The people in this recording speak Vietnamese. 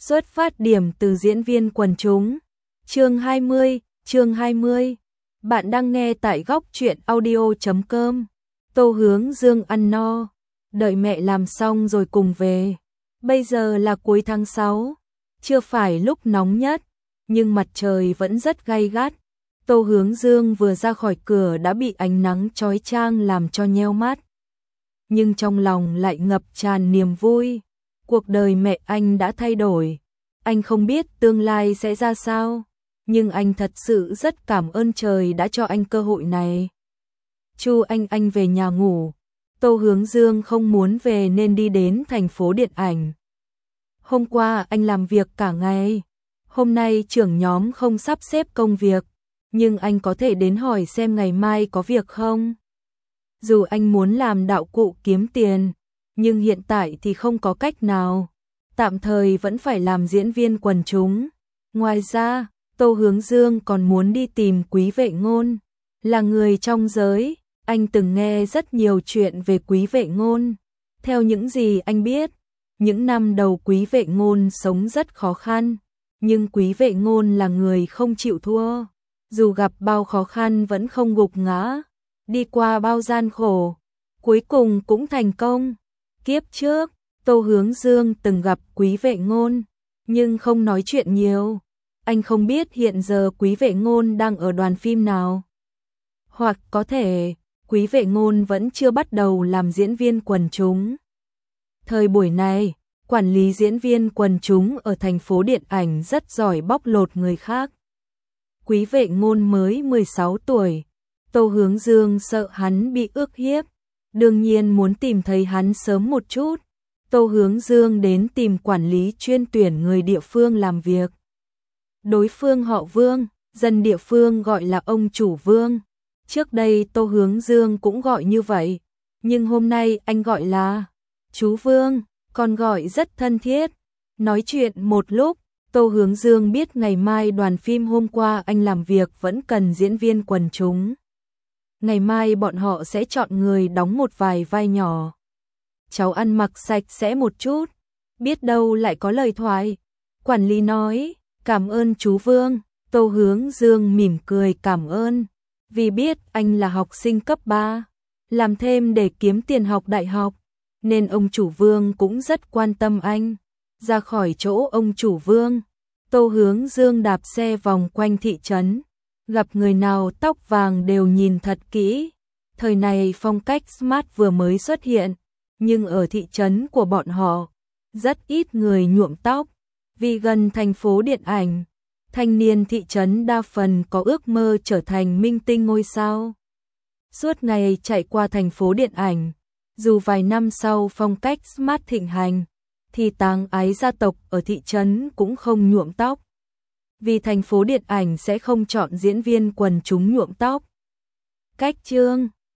Xuất phát điểm từ diễn viên quần chúng. Chương 20. Bạn đang nghe tại góc truyện audio.com. Tô Hướng Dương ăn no, đợi mẹ làm xong rồi cùng về. Bây giờ là cuối tháng 6, chưa phải lúc nóng nhất, nhưng mặt trời vẫn rất gay gắt. Tô Hướng Dương vừa ra khỏi cửa đã bị ánh nắng chói chang làm cho nheo mắt. Nhưng trong lòng lại ngập tràn niềm vui. Cuộc đời mẹ anh đã thay đổi. Anh không biết tương lai sẽ ra sao, nhưng anh thật sự rất cảm ơn trời đã cho anh cơ hội này. Chu anh về nhà ngủ. Tô Hướng Dương không muốn về nên đi đến thành phố điện ảnh. Hôm qua anh làm việc cả ngày. Hôm nay trưởng nhóm không sắp xếp công việc, nhưng anh có thể đến hỏi xem ngày mai có việc không. Dù anh muốn làm đạo cụ kiếm tiền, nhưng hiện tại thì không có cách nào. Tạm thời vẫn phải làm diễn viên quần chúng. Ngoài ra, Tô Hướng Dương còn muốn đi tìm Quý Vệ Ngôn. Là người trong giới, anh từng nghe rất nhiều chuyện về Quý Vệ Ngôn. Theo những gì anh biết, những năm đầu Quý Vệ Ngôn sống rất khó khăn, nhưng Quý Vệ Ngôn là người không chịu thua. Dù gặp bao khó khăn vẫn không gục ngã, đi qua bao gian khổ, cuối cùng cũng thành công. Kiếp trước, Tô Hướng Dương từng gặp Quý Vệ Ngôn, nhưng không nói chuyện nhiều. Anh không biết hiện giờ Quý Vệ Ngôn đang ở đoàn phim nào. Hoặc có thể, Quý Vệ Ngôn vẫn chưa bắt đầu làm diễn viên quần chúng. Thời buổi này, quản lý diễn viên quần chúng ở thành phố điện ảnh rất giỏi bóc lột người khác. Quý Vệ Ngôn mới 16 tuổi, Tô Hướng Dương sợ hắn bị ức hiếp, đương nhiên muốn tìm thấy hắn sớm một chút. Tô Hướng Dương đến tìm quản lý chuyên tuyển người địa phương làm việc. Đối phương họ Vương, dân địa phương gọi là ông chủ Vương. Trước đây Tô Hướng Dương cũng gọi như vậy, nhưng hôm nay anh gọi là chú Vương, còn gọi rất thân thiết. Nói chuyện một lúc, Tô Hướng Dương biết ngày mai đoàn phim hôm qua anh làm việc vẫn cần diễn viên quần chúng. Ngày mai bọn họ sẽ chọn người đóng một vài vai nhỏ. Cháu ăn mặc sạch sẽ một chút, biết đâu lại có lời thoại. Quản lý nói, cảm ơn chú Vương. Tô Hướng Dương mỉm cười cảm ơn, vì biết anh là học sinh cấp 3, làm thêm để kiếm tiền học đại học, nên ông chủ Vương cũng rất quan tâm anh. Ra khỏi chỗ ông chủ Vương, Tô Hướng Dương đạp xe vòng quanh thị trấn, gặp người nào tóc vàng đều nhìn thật kỹ. Thời này phong cách smart vừa mới xuất hiện, nhưng ở thị trấn của bọn họ, rất ít người nhuộm tóc. Vì gần thành phố điện ảnh, thanh niên thị trấn đa phần có ước mơ trở thành minh tinh ngôi sao. Suốt ngày chạy qua thành phố điện ảnh, dù vài năm sau phong cách smart thịnh hành, thì táng ái gia tộc ở thị trấn cũng không nhuộm tóc. Vì thành phố điện ảnh sẽ không chọn diễn viên quần chúng nhuộm tóc. Cách chương